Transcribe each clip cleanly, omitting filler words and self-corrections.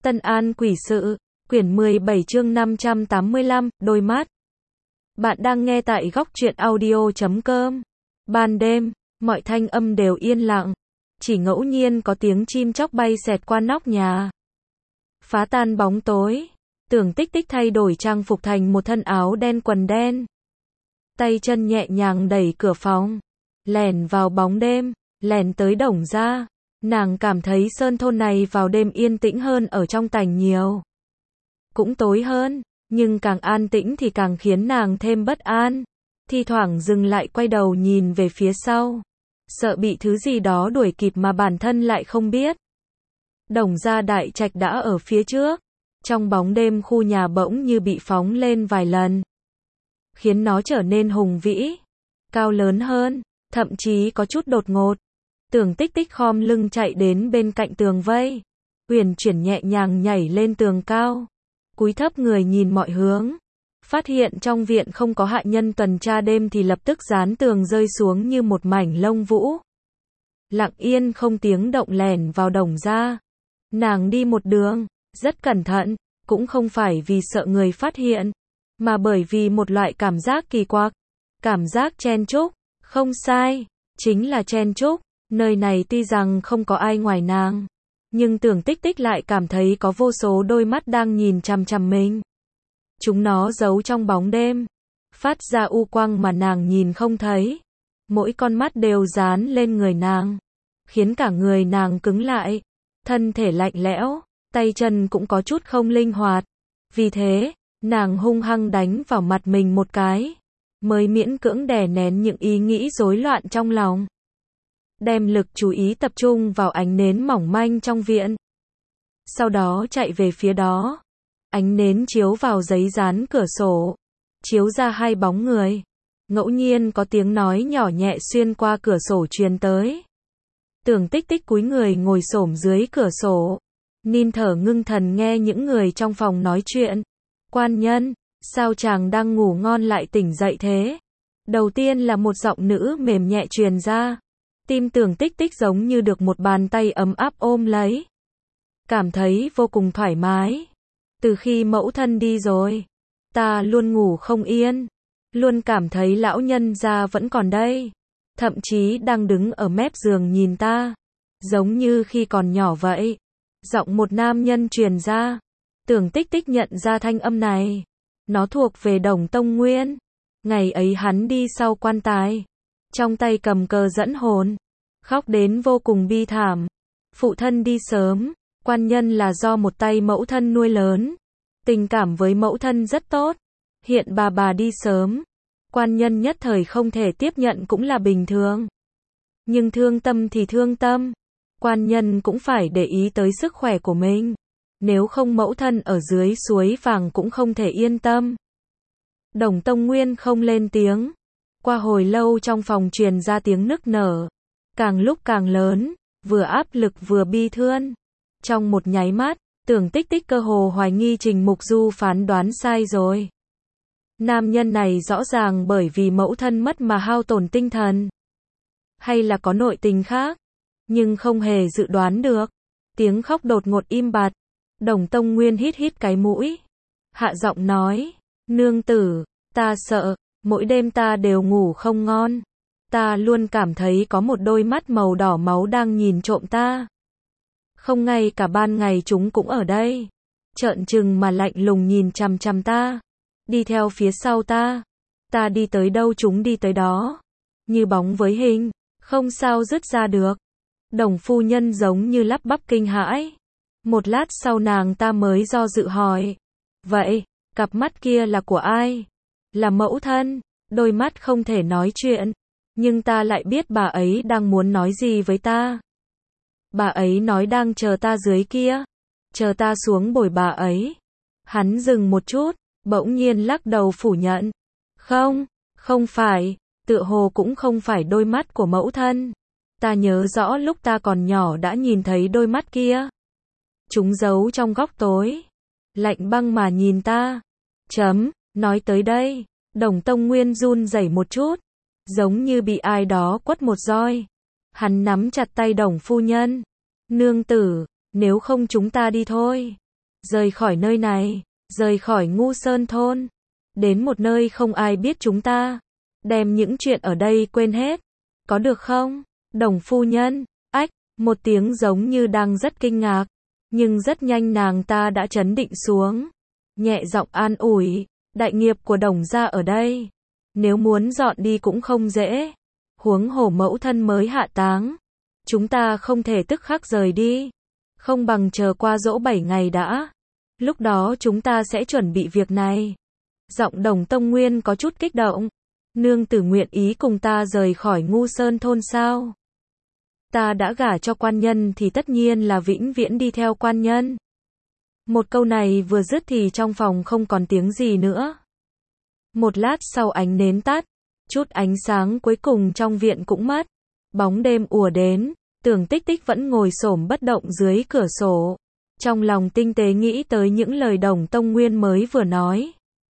Tân An Quỷ Sự, quyển 17 chương 585, đôi mắt. Bạn đang nghe tại góc truyện audio.com. Ban đêm, mọi thanh âm đều yên lặng. Chỉ ngẫu nhiên có tiếng chim chóc bay xẹt qua nóc nhà. Phá tan bóng tối. Tưởng Tích Tích thay đổi trang phục thành một thân áo đen quần đen. Tay chân nhẹ nhàng đẩy cửa phòng. Lẻn vào bóng đêm, lẻn tới Đồng gia. Nàng cảm thấy sơn thôn này vào đêm yên tĩnh hơn ở trong thành nhiều. Cũng tối hơn, nhưng càng an tĩnh thì càng khiến nàng thêm bất an. Thi thoảng dừng lại quay đầu nhìn về phía sau. Sợ bị thứ gì đó đuổi kịp mà bản thân lại không biết. Đồng gia đại trạch đã ở phía trước. Trong bóng đêm khu nhà bỗng như bị phóng lên vài lần. Khiến nó trở nên hùng vĩ, cao lớn hơn, thậm chí có chút đột ngột. Tưởng Tích Tích khom lưng chạy đến bên cạnh tường vây. Uyển chuyển nhẹ nhàng nhảy lên tường cao. Cúi thấp người nhìn mọi hướng. Phát hiện trong viện không có hạ nhân tuần tra đêm thì lập tức dán tường rơi xuống như một mảnh lông vũ. Lặng yên không tiếng động lẻn vào Đồng gia. Nàng đi một đường, rất cẩn thận, cũng không phải vì sợ người phát hiện, mà bởi vì một loại cảm giác kỳ quặc. Cảm giác chen chúc, không sai, chính là chen chúc. Nơi này tuy rằng không có ai ngoài nàng, nhưng Tưởng Tích Tích lại cảm thấy có vô số đôi mắt đang nhìn chằm chằm mình. Chúng nó giấu trong bóng đêm, phát ra u quang mà nàng nhìn không thấy. Mỗi con mắt đều dán lên người nàng, khiến cả người nàng cứng lại, thân thể lạnh lẽo, tay chân cũng có chút không linh hoạt. Vì thế, nàng hung hăng đánh vào mặt mình một cái, mới miễn cưỡng đè nén những ý nghĩ rối loạn trong lòng. Đem lực chú ý tập trung vào ánh nến mỏng manh trong viện. Sau đó chạy về phía đó. Ánh nến chiếu vào giấy dán cửa sổ, chiếu ra hai bóng người. Ngẫu nhiên có tiếng nói nhỏ nhẹ xuyên qua cửa sổ truyền tới. Tưởng Tích Tích cúi người ngồi xổm dưới cửa sổ, nín thở ngưng thần nghe những người trong phòng nói chuyện. Quan nhân, sao chàng đang ngủ ngon lại tỉnh dậy thế? Đầu tiên là một giọng nữ mềm nhẹ truyền ra. Tim Tưởng Tích Tích giống như được một bàn tay ấm áp ôm lấy. Cảm thấy vô cùng thoải mái. Từ khi mẫu thân đi rồi, ta luôn ngủ không yên. Luôn cảm thấy lão nhân gia vẫn còn đây. Thậm chí đang đứng ở mép giường nhìn ta. Giống như khi còn nhỏ vậy. Giọng một nam nhân truyền ra. Tưởng Tích Tích nhận ra thanh âm này. Nó thuộc về Đồng Tông Nguyên. Ngày ấy hắn đi sau quan tài. Trong tay cầm cờ dẫn hồn. Khóc đến vô cùng bi thảm. Phụ thân đi sớm. Quan nhân là do một tay mẫu thân nuôi lớn. Tình cảm với mẫu thân rất tốt. Hiện bà đi sớm. Quan nhân nhất thời không thể tiếp nhận cũng là bình thường. Nhưng thương tâm thì thương tâm. Quan nhân cũng phải để ý tới sức khỏe của mình. Nếu không mẫu thân ở dưới suối vàng cũng không thể yên tâm. Đồng Tông Nguyên không lên tiếng. Qua hồi lâu trong phòng truyền ra tiếng nức nở. Càng lúc càng lớn, vừa áp lực vừa bi thương. Trong một nháy mắt, Tưởng Tích Tích cơ hồ hoài nghi Trình Mục Du phán đoán sai rồi. Nam nhân này rõ ràng bởi vì mẫu thân mất mà hao tổn tinh thần. Hay là có nội tình khác, nhưng không hề dự đoán được. Tiếng khóc đột ngột im bặt. Đồng Tông Nguyên hít cái mũi. Hạ giọng nói, nương tử, ta sợ, mỗi đêm ta đều ngủ không ngon. Ta luôn cảm thấy có một đôi mắt màu đỏ máu đang nhìn trộm ta. Không ngay cả ban ngày chúng cũng ở đây. Trợn trừng mà lạnh lùng nhìn chằm chằm ta. Đi theo phía sau ta. Ta đi tới đâu chúng đi tới đó. Như bóng với hình, không sao dứt ra được. Đồng phu nhân giống như lắp bắp kinh hãi. Một lát sau nàng ta mới do dự hỏi. Vậy, cặp mắt kia là của ai? Là mẫu thân. Đôi mắt không thể nói chuyện. Nhưng ta lại biết bà ấy đang muốn nói gì với ta. Bà ấy nói đang chờ ta dưới kia. Chờ ta xuống bồi bà ấy. Hắn dừng một chút, bỗng nhiên lắc đầu phủ nhận. Không, không phải, tựa hồ cũng không phải đôi mắt của mẫu thân. Ta nhớ rõ lúc ta còn nhỏ đã nhìn thấy đôi mắt kia. Chúng giấu trong góc tối. Lạnh băng mà nhìn ta. Nói tới đây, Đồng Tông Nguyên run rẩy một chút. Giống như bị ai đó quất một roi. Hắn nắm chặt tay Đồng phu nhân. Nương tử, nếu không chúng ta đi thôi. rời khỏi nơi này, rời khỏi Ngu Sơn thôn, đến một nơi không ai biết chúng ta, đem những chuyện ở đây quên hết, có được không? Đồng phu nhân, ách, một tiếng giống như đang rất kinh ngạc, nhưng rất nhanh nàng ta đã trấn định xuống, nhẹ giọng an ủi, đại nghiệp của Đồng gia ở đây, nếu muốn dọn đi cũng không dễ, huống hồ mẫu thân mới hạ táng, chúng ta không thể tức khắc rời đi, không bằng chờ qua dỗ 7 ngày đã, lúc đó chúng ta sẽ chuẩn bị việc này. Giọng Đồng Tông Nguyên có chút kích động, nương tử nguyện ý cùng ta rời khỏi Ngu Sơn thôn sao? Ta đã gả cho quan nhân thì tất nhiên là vĩnh viễn đi theo quan nhân. Một câu này vừa dứt thì trong phòng không còn tiếng gì nữa. Một lát sau ánh nến tắt, chút ánh sáng cuối cùng trong viện cũng mất. Bóng đêm ùa đến, Tưởng Tích Tích vẫn ngồi xổm bất động dưới cửa sổ. Trong lòng tinh tế nghĩ tới những lời Đồng Tông Nguyên mới vừa nói.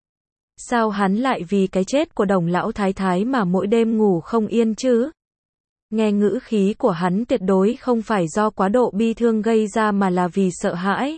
Sao hắn lại vì cái chết của Đồng lão thái thái mà mỗi đêm ngủ không yên chứ? Nghe ngữ khí của hắn tuyệt đối không phải do quá độ bi thương gây ra mà là vì sợ hãi.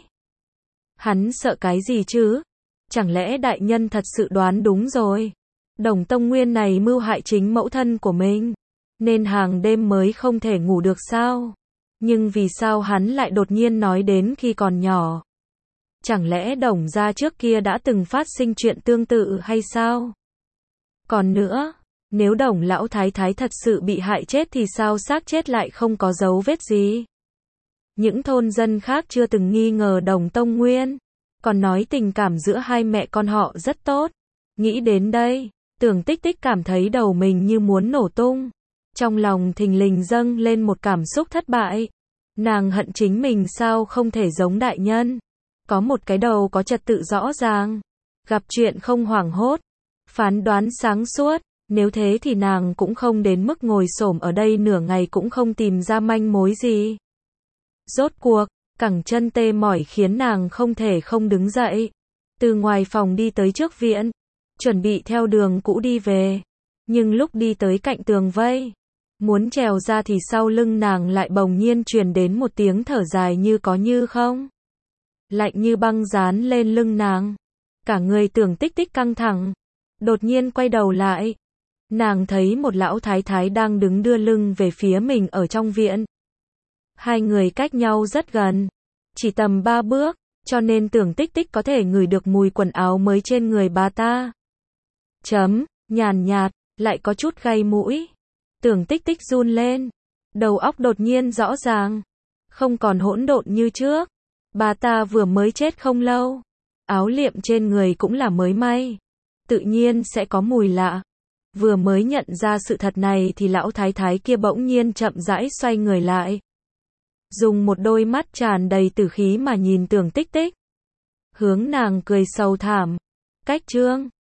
Hắn sợ cái gì chứ? Chẳng lẽ đại nhân thật sự đoán đúng rồi? Đồng Tông Nguyên này mưu hại chính mẫu thân của mình, nên hàng đêm mới không thể ngủ được sao? Nhưng vì sao hắn lại đột nhiên nói đến khi còn nhỏ? Chẳng lẽ Đồng gia trước kia đã từng phát sinh chuyện tương tự hay sao? Còn nữa, nếu Đồng lão thái thái thật sự bị hại chết thì sao xác chết lại không có dấu vết gì? Những thôn dân khác chưa từng nghi ngờ Đồng Tông Nguyên, còn nói tình cảm giữa hai mẹ con họ rất tốt. Nghĩ đến đây, Tưởng Tích Tích cảm thấy đầu mình như muốn nổ tung. Trong lòng thình lình dâng lên một cảm xúc thất bại. Nàng hận chính mình sao không thể giống đại nhân. Có một cái đầu có trật tự rõ ràng. Gặp chuyện không hoảng hốt. Phán đoán sáng suốt. Nếu thế thì nàng cũng không đến mức ngồi xổm ở đây nửa ngày cũng không tìm ra manh mối gì. Rốt cuộc, cẳng chân tê mỏi khiến nàng không thể không đứng dậy. Từ ngoài phòng đi tới trước viện, chuẩn bị theo đường cũ đi về. Nhưng lúc đi tới cạnh tường vây, muốn trèo ra thì sau lưng nàng lại bỗng nhiên truyền đến một tiếng thở dài như có như không. Lạnh như băng dán lên lưng nàng. Cả người Tưởng Tích Tích căng thẳng. Đột nhiên quay đầu lại. Nàng thấy một lão thái thái đang đứng đưa lưng về phía mình ở trong viện. Hai người cách nhau rất gần, chỉ tầm 3 bước, cho nên Tưởng Tích Tích có thể ngửi được mùi quần áo mới trên người bà ta. Nhàn nhạt, lại có chút gây mũi. Tưởng Tích Tích run lên, đầu óc đột nhiên rõ ràng, không còn hỗn độn như trước. Bà ta vừa mới chết không lâu, áo liệm trên người cũng là mới may, tự nhiên sẽ có mùi lạ. Vừa mới nhận ra sự thật này thì lão thái thái kia bỗng nhiên chậm rãi xoay người lại. Dùng một đôi mắt tràn đầy tử khí mà nhìn Tưởng Tích Tích. Hướng nàng cười sầu thảm. Cách Trương,